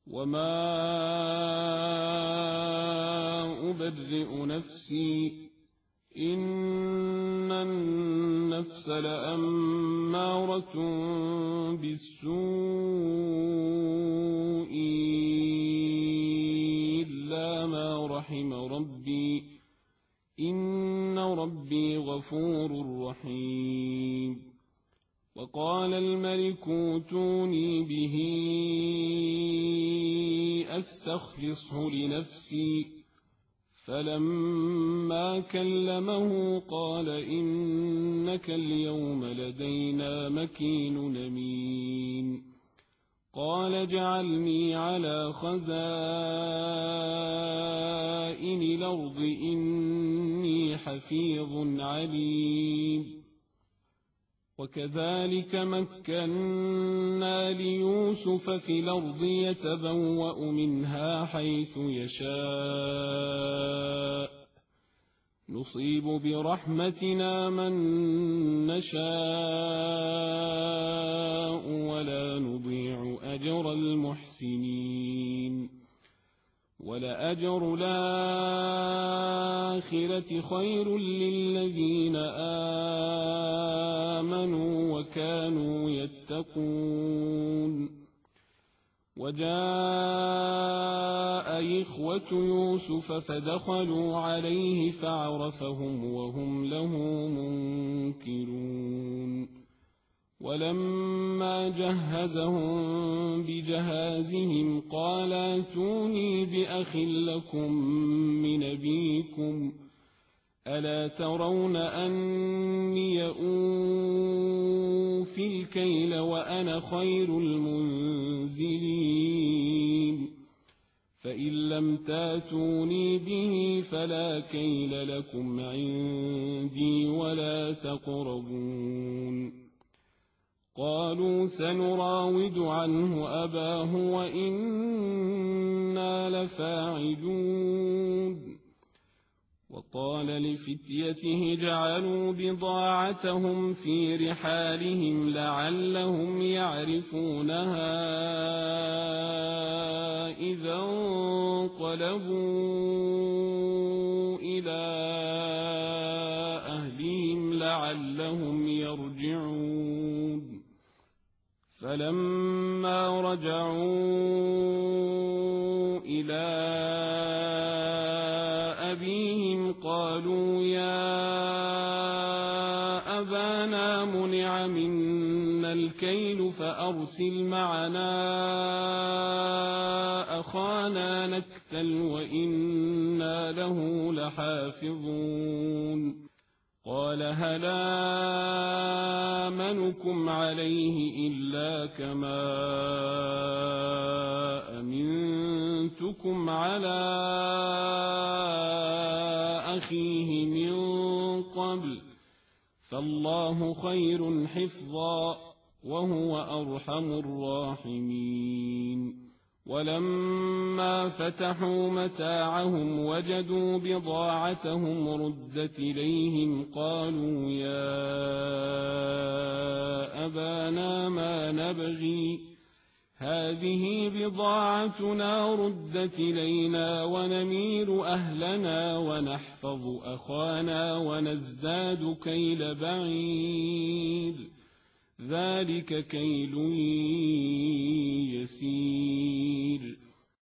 وما أبرئ نفسي إن النفس لأمارة بالسوء إلا ما رحم ربي إن ربي غفور رحيم. وقال الملك ائتوني به أستخلصه لنفسي فلما كلمه قال إنك اليوم لدينا مكين أمين. قال اجعلني على خزائن الأرض إني حفيظ عليم. وكذلك مكنا ليوسف في الأرض يتبوأ منها حيث يشاء نصيب برحمتنا من نشاء ولا نضيع أجر المحسنين. ولأجر الآخرة خير للذين آمنوا وكانوا يتقون. وجاء إخوة يوسف فدخلوا عليه فعرفهم وهم له منكرون. ولما جهزهم بجهازهم قال ائتوني بأخ لكم من أبيكم ألا ترون أني أوفي الكيل وأنا خير المنزلين. فإن لم تاتوني به فلا كيل لكم عندي ولا تقربون. قالوا سنراود عنه أباه وإنا لفاعلون. وقال لفتيته جعلوا بضاعتهم في رحالهم لعلهم يعرفونها إذا انقلبوا إلى أهلهم لعلهم يرجعون. فلما رجعوا إلى أبيهم قالوا يا أبانا منع منا الكيل فأرسل معنا أخانا نكتل وإنا له لحافظون. قال هل آمنكم عليه إلا كما أمنتكم على أخيه من قبل فالله خير حفظا وهو أرحم الراحمين. ولما فتحوا متاعهم وجدوا بضاعتهم ردت إليهم قالوا يا أبانا ما نبغي هذه بضاعتنا ردت إلينا ونمير أهلنا ونحفظ أخانا ونزداد كيل بعير ذلك كيل يسير.